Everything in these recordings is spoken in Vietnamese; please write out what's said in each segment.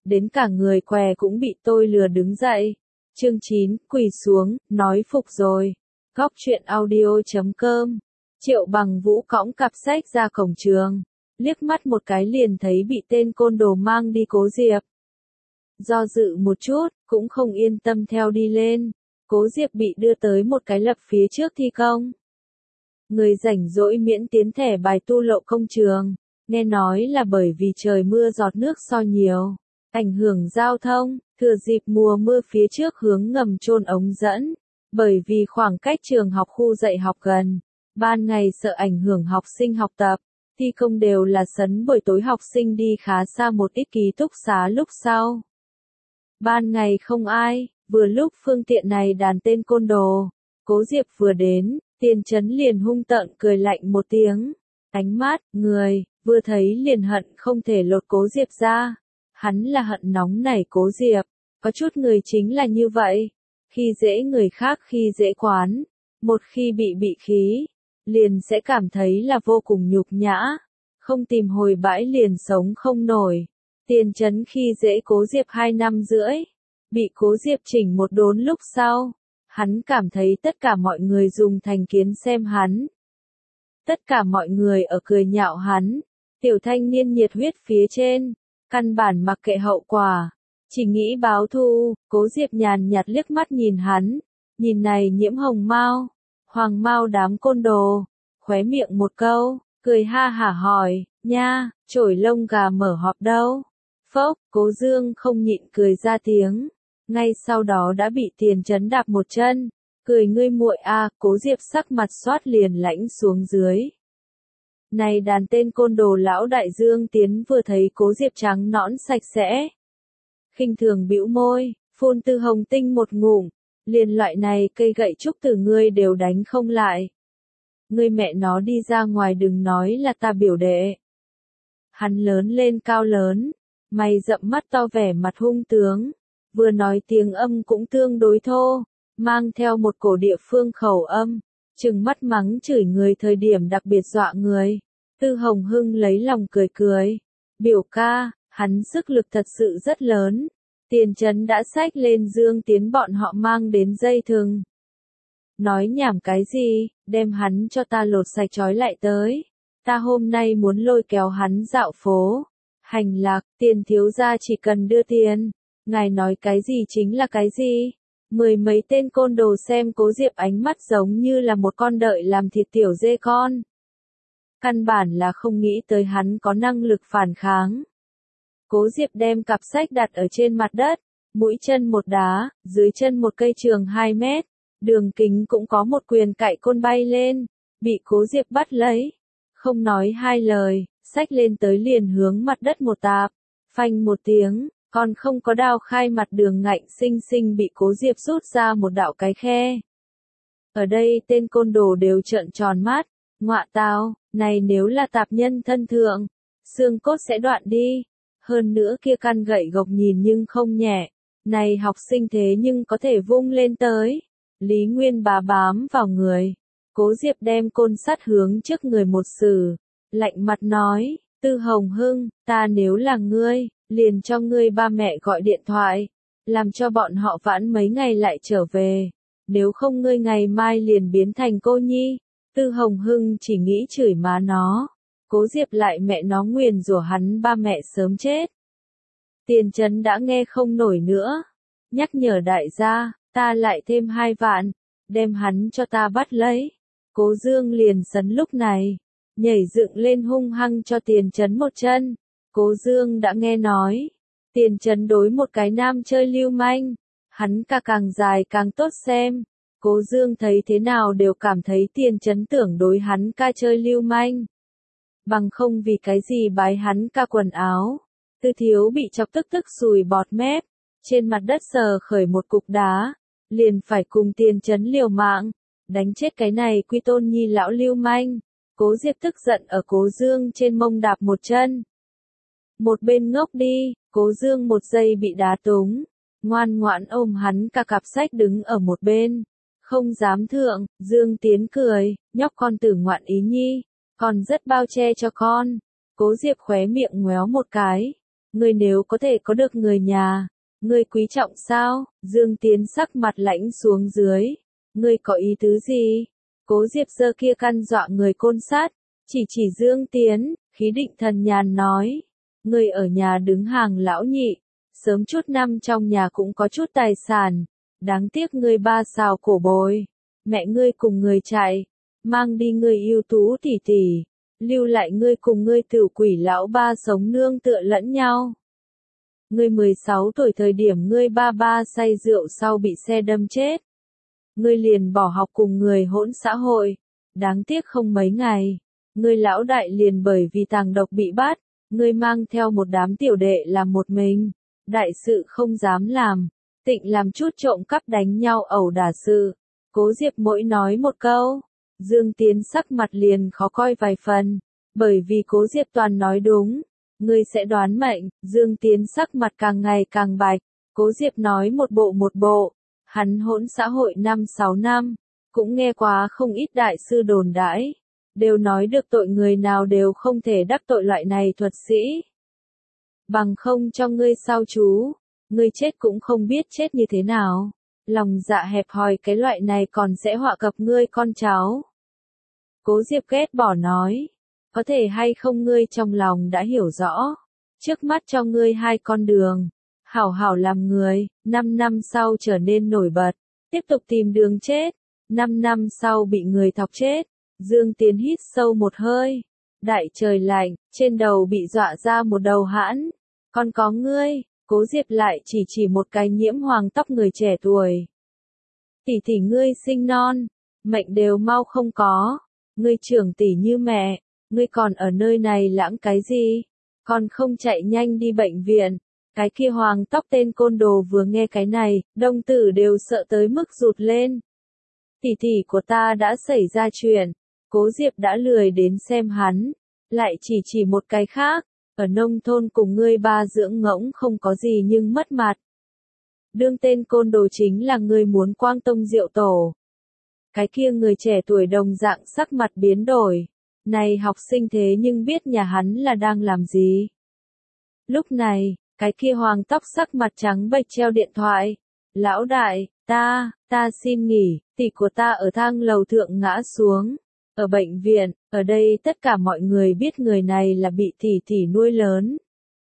đến cả người què cũng bị tôi lừa đứng dậy. Chương 9, quỳ xuống, nói phục rồi. Góc truyện audio.com. Triệu Bằng Vũ cõng cặp sách ra cổng trường, liếc mắt một cái liền thấy bị tên côn đồ mang đi Cố Diệp. Do dự một chút, cũng không yên tâm theo đi lên. Cố Diệp bị đưa tới một cái lập phía trước thi công. Người rảnh rỗi miễn tiến thẻ bài tu lộ công trường, nghe nói là bởi vì trời mưa giọt nước so nhiều, ảnh hưởng giao thông, thừa dịp mùa mưa phía trước hướng ngầm chôn ống dẫn, bởi vì khoảng cách trường học khu dạy học gần, ban ngày sợ ảnh hưởng học sinh học tập, thi công đều là sấn buổi tối học sinh đi khá xa một ít ký túc xá lúc sau. Ban ngày không ai, vừa lúc phương tiện này đàn tên côn đồ, Cố Diệp vừa đến, Tiền Chấn liền hung tợn cười lạnh một tiếng, ánh mắt, người, vừa thấy liền hận không thể lột Cố Diệp ra. Hắn là hận nóng nảy Cố Diệp, có chút người chính là như vậy, khi dễ người khác khi dễ quán, một khi bị khí, liền sẽ cảm thấy là vô cùng nhục nhã, không tìm hồi bãi liền sống không nổi. Tiền Chấn khi dễ Cố Diệp 2 năm rưỡi, bị Cố Diệp chỉnh một đốn lúc sau, hắn cảm thấy tất cả mọi người dùng thành kiến xem hắn. Tất cả mọi người ở cười nhạo hắn, tiểu thanh niên nhiệt huyết phía trên, căn bản mặc kệ hậu quả, chỉ nghĩ báo thù. Cố Diệp nhàn nhạt liếc mắt nhìn hắn, nhìn này nhiễm hồng mao, hoàng mao đám côn đồ, khóe miệng một câu, cười ha hả hỏi, nha, chổi lông gà mở họp đâu? Phốc, Cố Dương không nhịn cười ra tiếng, ngay sau đó đã bị Tiền Chấn đạp một chân, cười ngươi muội a. Cố Diệp sắc mặt xoát liền lãnh xuống dưới. Này đàn tên côn đồ lão đại Dương Tiến vừa thấy Cố Diệp trắng nõn sạch sẽ, khinh thường bĩu môi, phun Tư Hồng Tinh một ngụm, liền loại này cây gậy trúc từ ngươi đều đánh không lại. Ngươi mẹ nó đi ra ngoài đừng nói là ta biểu đệ. Hắn lớn lên cao lớn, mày rậm mắt to vẻ mặt hung tướng, vừa nói tiếng âm cũng tương đối thô, mang theo một cổ địa phương khẩu âm, trừng mắt mắng chửi người thời điểm đặc biệt dọa người. Tư Hồng Hưng lấy lòng cười cười, biểu ca, hắn sức lực thật sự rất lớn. Tiền Chấn đã xách lên Dương Tiến bọn họ mang đến dây thừng. Nói nhảm cái gì, đem hắn cho ta lột sạch trói lại tới. Ta hôm nay muốn lôi kéo hắn dạo phố. Hành lạc, Tiền thiếu gia chỉ cần đưa tiền. Ngài nói cái gì chính là cái gì. Mười mấy tên côn đồ xem Cố Diệp ánh mắt giống như là một con đợi làm thịt tiểu dê con. Căn bản là không nghĩ tới hắn có năng lực phản kháng. Cố Diệp đem cặp sách đặt ở trên mặt đất, mũi chân một đá, dưới chân một cây trường 2 mét, đường kính cũng có một quyền cạy côn bay lên, bị Cố Diệp bắt lấy, không nói hai lời, xách lên tới liền hướng mặt đất một tạp, phanh một tiếng, còn không có đao khai mặt đường ngạnh xinh xinh bị Cố Diệp rút ra một đạo cái khe. Ở đây tên côn đồ đều trợn tròn mắt, ngọa tao, này nếu là tạp nhân thân thượng, xương cốt sẽ đoạn đi. Hơn nữa kia căn gậy gộc nhìn nhưng không nhẹ, này học sinh thế nhưng có thể vung lên tới. Lý Nguyên Bá bám vào người, Cố Diệp đem côn sắt hướng trước người một sử, lạnh mặt nói, Tư Hồng Hưng, ta nếu là ngươi, liền cho ngươi ba mẹ gọi điện thoại, làm cho bọn họ vãn mấy ngày lại trở về, nếu không ngươi ngày mai liền biến thành cô nhi. Tư Hồng Hưng chỉ nghĩ chửi má nó. Cố Diệp lại mẹ nó nguyền rủa hắn ba mẹ sớm chết. Tiền Chấn đã nghe không nổi nữa, nhắc nhở đại gia, ta lại thêm 2 vạn, đem hắn cho ta bắt lấy. Cố Dương liền sấn lúc này, nhảy dựng lên hung hăng cho Tiền Chấn một chân. Cố Dương đã nghe nói, Tiền Chấn đối một cái nam chơi lưu manh, hắn càng dài càng tốt xem. Cố Dương thấy thế nào đều cảm thấy Tiền Chấn tưởng đối hắn chơi lưu manh. Bằng không vì cái gì bái hắn quần áo. Tư Thiếu bị chọc tức sùi bọt mép, trên mặt đất sờ khởi một cục đá, liền phải cùng Tiền Chấn liều mạng, đánh chết cái này quy tôn nhi lão lưu manh. Cố Diệp tức giận ở Cố Dương trên mông đạp một chân. Một bên ngốc đi, Cố Dương một giây bị đá túng, ngoan ngoãn ôm hắn cặp sách đứng ở một bên, không dám thượng. Dương Tiến cười, nhóc con tử ngoạn ý nhi, còn rất bao che cho con. Cố Diệp khóe miệng ngoéo một cái, Ngươi nếu có thể có được người nhà, ngươi quý trọng sao? Dương Tiến sắc mặt lãnh xuống dưới. Ngươi có ý tứ gì? Cố Diệp giơ kia căn dọa người côn sắt, chỉ Dương Tiến, khí định thần nhàn nói. Ngươi ở nhà đứng hàng lão nhị, sớm chút năm trong nhà cũng có chút tài sản, đáng tiếc ngươi ba xào cổ bồi. Mẹ ngươi cùng người chạy, mang đi ngươi ưu tú tỷ tỷ, lưu lại ngươi cùng ngươi tiểu quỷ lão ba sống nương tựa lẫn nhau. Ngươi 16 tuổi thời điểm ngươi ba ba say rượu sau bị xe đâm chết. Ngươi liền bỏ học cùng người hỗn xã hội, đáng tiếc không mấy ngày, ngươi lão đại liền bởi vì tàng độc bị bắt, ngươi mang theo một đám tiểu đệ làm một mình, đại sự không dám làm, tịnh làm chút trộm cắp đánh nhau ẩu đả sự. Cố Diệp mỗi nói một câu, Dương Tiến sắc mặt liền khó coi vài phần, bởi vì Cố Diệp toàn nói đúng, ngươi sẽ đoán mệnh. Dương Tiến sắc mặt càng ngày càng bạch, Cố Diệp nói một bộ, hắn hỗn xã hội 5-6 năm, cũng nghe quá không ít đại sư đồn đãi, đều nói được tội người nào đều không thể đắc tội loại này thuật sĩ. Bằng không cho ngươi sao chú, ngươi chết cũng không biết chết như thế nào. Lòng dạ hẹp hòi cái loại này còn sẽ họa cập ngươi con cháu. Cố Diệp ghét bỏ nói, có thể hay không ngươi trong lòng đã hiểu rõ, trước mắt cho ngươi hai con đường, hảo hảo làm người, 5 năm sau trở nên nổi bật, tiếp tục tìm đường chết, 5 năm sau bị người thọc chết. Dương Tiến hít sâu một hơi, đại trời lạnh, trên đầu bị dọa ra một đầu hãn, còn có ngươi. Cố Diệp lại chỉ một cái nhiễm hoàng tóc người trẻ tuổi. Tỷ tỷ ngươi sinh non, mệnh đều mau không có, ngươi trưởng tỷ như mẹ, ngươi còn ở nơi này lãng cái gì, còn không chạy nhanh đi bệnh viện. Cái kia hoàng tóc tên côn đồ vừa nghe cái này, đồng tử đều sợ tới mức rụt lên. Tỷ tỷ của ta đã xảy ra chuyện, Cố Diệp đã lười đến xem hắn, lại chỉ một cái khác. Ở nông thôn cùng ngươi ba dưỡng ngỗng không có gì nhưng mất mặt. Đương tên côn đồ chính là ngươi muốn quang tông diệu tổ. Cái kia người trẻ tuổi đồng dạng sắc mặt biến đổi. Này học sinh thế nhưng biết nhà hắn là đang làm gì. Lúc này, cái kia hoàng tóc sắc mặt trắng bệch treo điện thoại. Lão đại, ta xin nghỉ, tỷ của ta ở thang lầu thượng ngã xuống. Ở bệnh viện, ở đây tất cả mọi người biết người này là bị tỷ nuôi lớn.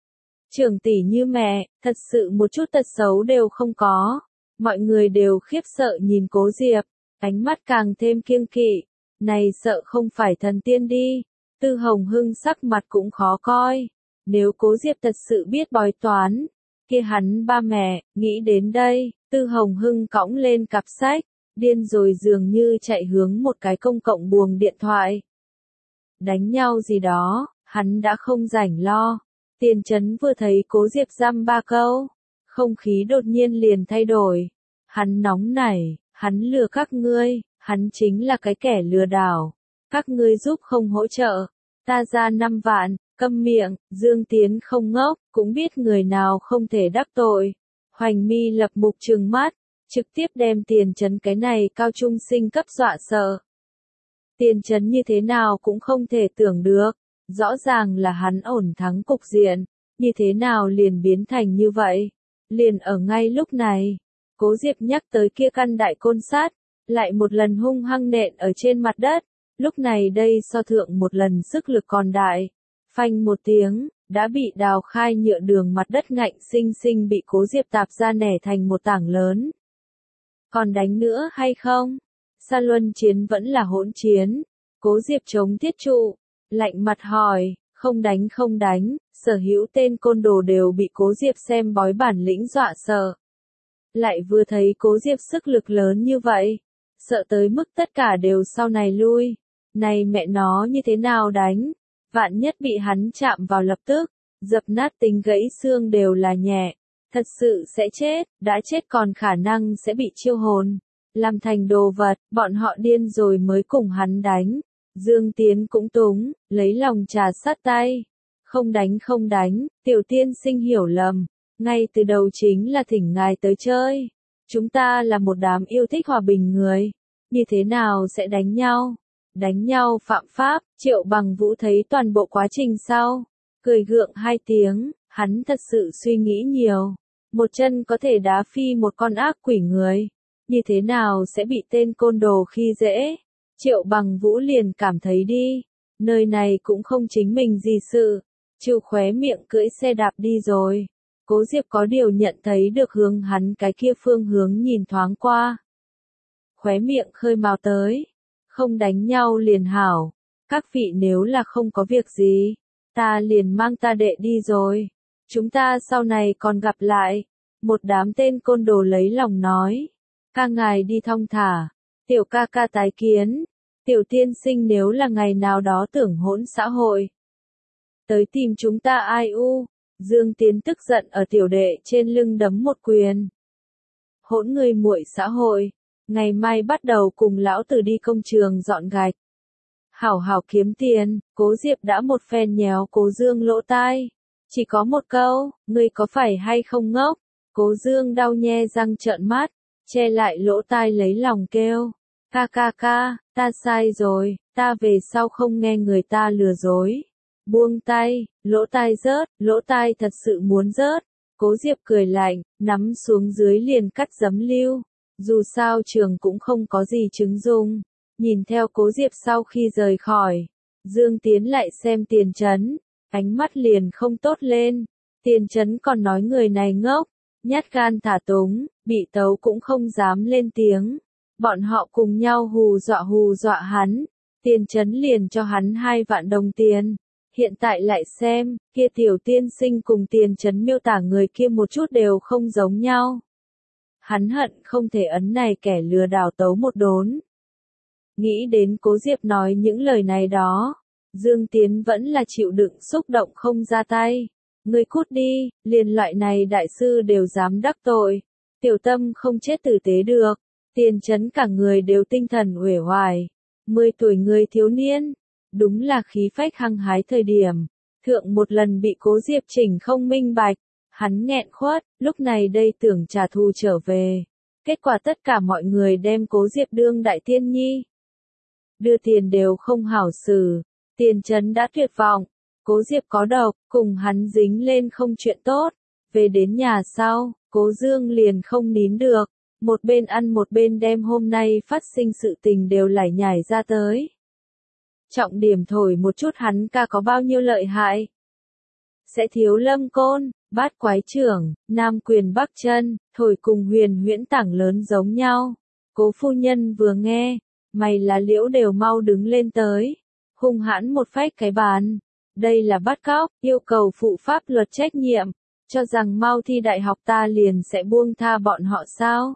Trưởng tỷ như mẹ, thật sự một chút tật xấu đều không có. Mọi người đều khiếp sợ nhìn Cố Diệp, ánh mắt càng thêm kiêng kỵ. Này sợ không phải thần tiên đi. Tư Hồng Hưng sắc mặt cũng khó coi. Nếu Cố Diệp thật sự biết bói toán, kia hắn ba mẹ, nghĩ đến đây, Tư Hồng Hưng cõng lên cặp sách. Điên rồi dường như chạy hướng một cái công cộng buồng điện thoại. Đánh nhau gì đó, hắn đã không rảnh lo. Tiền Chấn vừa thấy Cố Diệp dăm ba câu, không khí đột nhiên liền thay đổi. Hắn nóng nảy, hắn lừa các ngươi, hắn chính là cái kẻ lừa đảo. Các ngươi giúp không hỗ trợ, ta ra 5 vạn, câm miệng. Dương Tiến không ngốc, cũng biết người nào không thể đắc tội. Hoành mi lập mục trừng mắt, trực tiếp đem Tiền Chấn cái này cao trung sinh cấp dọa sợ. Tiền Chấn như thế nào cũng không thể tưởng được, rõ ràng là hắn ổn thắng cục diện, như thế nào liền biến thành như vậy. Liền ở ngay lúc này, Cố Diệp nhắc tới kia căn đại côn sắt, lại một lần hung hăng nện ở trên mặt đất, lúc này đây so thượng một lần sức lực còn đại. Phanh một tiếng, đã bị đào khai nhựa đường mặt đất ngạnh sinh sinh bị Cố Diệp tạp ra nẻ thành một tảng lớn. Còn đánh nữa hay không? Sa luân chiến vẫn là hỗn chiến. Cố Diệp chống thiết trụ, lạnh mặt hỏi, không đánh, sở hữu tên côn đồ đều bị Cố Diệp xem bói bản lĩnh dọa sợ. Lại vừa thấy Cố Diệp sức lực lớn như vậy, sợ tới mức tất cả đều sau này lui. Này mẹ nó như thế nào đánh? Vạn nhất bị hắn chạm vào lập tức, dập nát tính gãy xương đều là nhẹ. Thật sự sẽ chết, đã chết còn khả năng sẽ bị chiêu hồn, làm thành đồ vật, bọn họ điên rồi mới cùng hắn đánh. Dương Tiến cũng túng, lấy lòng trà sát tay. Không đánh, tiểu tiên sinh hiểu lầm, ngay từ đầu chính là thỉnh ngài tới chơi. Chúng ta là một đám yêu thích hòa bình người, như thế nào sẽ đánh nhau? Đánh nhau phạm pháp. Triệu Bằng Vũ thấy toàn bộ quá trình sau, cười gượng 2 tiếng, Hắn thật sự suy nghĩ nhiều. Một chân có thể đá phi một con ác quỷ người. Như thế nào sẽ bị tên côn đồ khi dễ? Triệu Bằng Vũ liền cảm thấy đi. Nơi này cũng không chính mình gì sự. Chịu khóe miệng cưỡi xe đạp đi rồi. Cố Diệp có điều nhận thấy được hướng hắn cái kia phương hướng nhìn thoáng qua. Khóe miệng khơi mào tới. Không đánh nhau liền hảo. Các vị nếu là không có việc gì, ta liền mang ta đệ đi rồi. Chúng ta sau này còn gặp lại. Một đám tên côn đồ lấy lòng nói. Ca ngài đi thong thả. Tiểu ca ca tái kiến. Tiểu tiên sinh nếu là ngày nào đó tưởng hỗn xã hội. Tới tìm chúng ta ai u. Dương Tiến tức giận ở tiểu đệ trên lưng đấm một quyền. Hỗn người muội xã hội. Ngày mai bắt đầu cùng lão tử đi công trường dọn gạch. Hảo hảo kiếm tiền. Cố Diệp đã một phen nhéo Cố Dương lỗ tai. Chỉ có một câu, ngươi có phải hay không ngốc? Cố Dương đau nhe răng trợn mắt, che lại lỗ tai lấy lòng kêu. Ca ca ca, ta sai rồi, ta về sau không nghe người ta lừa dối. Buông tay, lỗ tai rớt, lỗ tai thật sự muốn rớt. Cố Diệp cười lạnh, nắm xuống dưới liền cắt giấm lưu. Dù sao trường cũng không có gì chứng dùng. Nhìn theo Cố Diệp sau khi rời khỏi, Dương Tiến lại xem Tiền Chấn. Ánh mắt liền không tốt lên. Tiền Chấn còn nói người này ngốc, nhát gan thả túng, bị tấu cũng không dám lên tiếng. Bọn họ cùng nhau hù dọa hắn. Tiền Chấn liền cho hắn 2 vạn đồng tiền. Hiện tại lại xem, kia tiểu tiên sinh cùng Tiền Chấn miêu tả người kia một chút đều không giống nhau. Hắn hận không thể ấn này kẻ lừa đảo tấu một đốn. Nghĩ đến Cố Diệp nói những lời này đó. Dương Tiến vẫn là chịu đựng xúc động không ra tay. Ngươi cút đi, liền loại này đại sư đều dám đắc tội. Tiểu Tâm không chết tử tế được. Tiền Chấn cả người đều tinh thần uể oải. 10 tuổi người thiếu niên. Đúng là khí phách hăng hái thời điểm. Thượng một lần bị Cố Diệp chỉnh không minh bạch. Hắn nghẹn khuất, lúc này đây tưởng trả thù trở về. Kết quả tất cả mọi người đem Cố Diệp đương đại tiên nhi. Đưa tiền đều không hảo xử. Tiền Chấn đã tuyệt vọng, Cố Diệp có độc, cùng hắn dính lên không chuyện tốt. Về đến nhà sau, Cố Dương liền không nín được, một bên ăn một bên đem hôm nay phát sinh sự tình đều lải nhải ra tới. Trọng điểm thổi một chút hắn ca có bao nhiêu lợi hại. Sẽ thiếu lâm côn, bát quái trưởng, nam quyền bắc chân, thổi cùng huyền huyễn tảng lớn giống nhau. Cố phu nhân vừa nghe, mày lá liễu đều mau đứng lên tới. Hung hãn một phách cái bàn. Đây là bắt cóc, yêu cầu phụ pháp luật trách nhiệm. Cho rằng mau thi đại học ta liền sẽ buông tha bọn họ sao?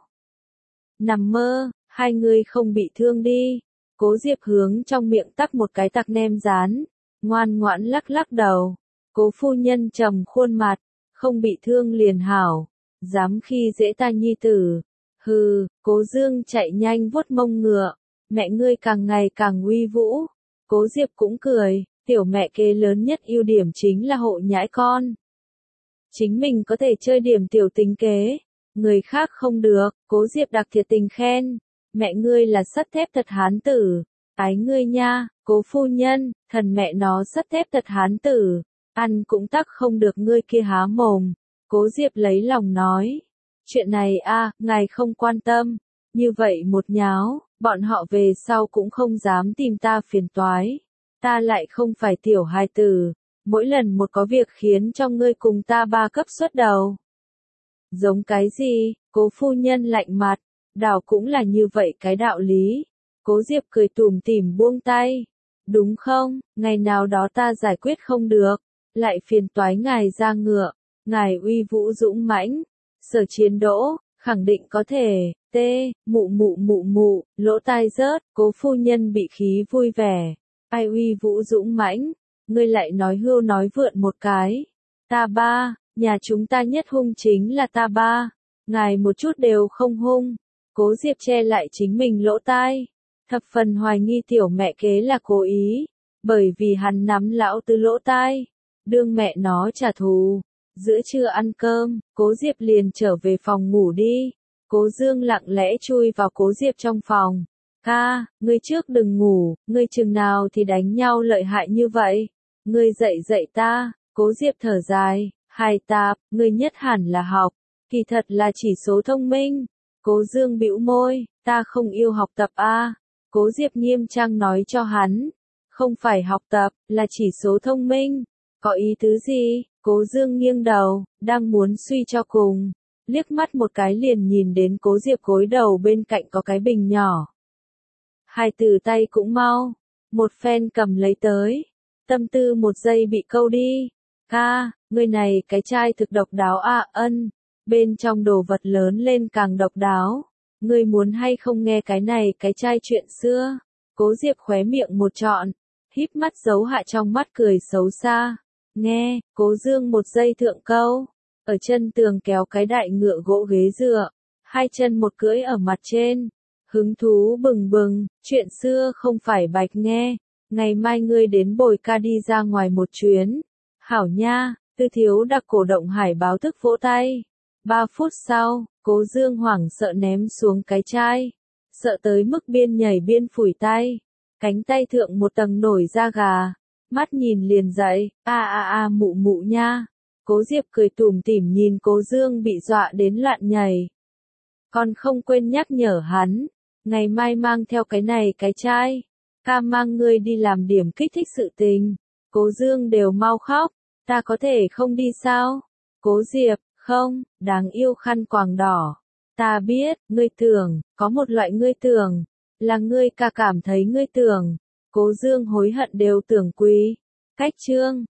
Nằm mơ, hai người không bị thương đi. Cố Diệp hướng trong miệng tắc một cái tặc nem rán. Ngoan ngoãn lắc lắc đầu. Cố phu nhân trầm khuôn mặt. Không bị thương liền hảo. Dám khi dễ ta nhi tử. Hừ, Cố Dương chạy nhanh vuốt mông ngựa. Mẹ ngươi càng ngày càng uy vũ. Cố Diệp cũng cười, tiểu mẹ kế lớn nhất ưu điểm chính là hộ nhãi con. Chính mình có thể chơi điểm tiểu tính kế, người khác không được, Cố Diệp đặc thiệt tình khen. Mẹ ngươi là sắt thép thật hán tử, ái ngươi nha, Cố phu nhân, thần mẹ nó sắt thép thật hán tử, ăn cũng tắc không được ngươi kia há mồm. Cố Diệp lấy lòng nói, chuyện này ngài không quan tâm, như vậy một nháo. Bọn họ về sau cũng không dám tìm ta phiền toái. Ta lại không phải tiểu hài tử. Mỗi lần một có việc khiến cho ngươi cùng ta 3 cấp xuất đầu. Giống cái gì? Cố phu nhân lạnh mặt. Đảo cũng là như vậy cái đạo lý. Cố Diệp cười tủm tỉm buông tay. Đúng không? Ngày nào đó ta giải quyết không được. Lại phiền toái ngài ra ngựa. Ngài uy vũ dũng mãnh. Sở chiến đỗ. Khẳng định có thể. Mụ, lỗ tai rớt, Cố phu nhân bị khí vui vẻ. Ai uy vũ dũng mãnh, ngươi lại nói hưu nói vượn một cái. Ta ba, nhà chúng ta nhất hung chính là ta ba. Ngài một chút đều không hung. Cố Diệp che lại chính mình lỗ tai. Thập phần hoài nghi tiểu mẹ kế là cố ý. Bởi vì hắn nắm lão tứ lỗ tai. Đương mẹ nó trả thù. Giữa trưa ăn cơm, Cố Diệp liền trở về phòng ngủ đi. Cố Dương lặng lẽ chui vào Cố Diệp trong phòng. Ca, ngươi trước đừng ngủ, ngươi chừng nào thì đánh nhau lợi hại như vậy. Ngươi dậy ta, Cố Diệp thở dài, Hai tạp, ngươi nhất hẳn là học, kỳ thật là chỉ số thông minh. Cố Dương bĩu môi, ta không yêu học tập a. Cố Diệp nghiêm trang nói cho hắn, không phải học tập, là chỉ số thông minh. Có ý tứ gì? Cố Dương nghiêng đầu, đang muốn suy cho cùng. Liếc mắt một cái liền nhìn đến Cố Diệp gối đầu bên cạnh có cái bình nhỏ. Hai từ tay cũng mau, một phen cầm lấy tới. Tâm tư một giây bị câu đi. Người này cái chai thực độc đáo à, ân. Bên trong đồ vật lớn lên càng độc đáo. Ngươi muốn hay không nghe cái này cái chai chuyện xưa? Cố Diệp khóe miệng một trọn, híp mắt giấu hạ trong mắt cười xấu xa. Nghe, Cố Dương một giây thượng câu. Ở chân tường kéo cái đại ngựa gỗ ghế dựa, hai chân một cưỡi ở mặt trên. Hứng thú bừng bừng, chuyện xưa không phải bạch nghe. Ngày mai ngươi đến bồi ca đi ra ngoài một chuyến. Hảo nha, Tư Thiếu đặc cổ động hải báo thức vỗ tay. 3 phút sau, Cố Dương hoảng sợ ném xuống cái chai. Sợ tới mức biên nhảy biên phủi tay. Cánh tay thượng một tầng nổi da gà. Mắt nhìn liền dậy, mụ mụ nha. Cố Diệp cười tủm tỉm nhìn Cố Dương bị dọa đến lạn nhảy. Còn không quên nhắc nhở hắn. Ngày mai mang theo cái này cái chai. Ca mang ngươi đi làm điểm kích thích sự tình. Cố Dương đều mau khóc. Ta có thể không đi sao? Cố Diệp, không, đáng yêu khăn quàng đỏ. Ta biết, ngươi tưởng, có một loại ngươi tưởng, là ngươi ca cảm thấy ngươi tưởng. Cố Dương hối hận đều tưởng quý. Cách chương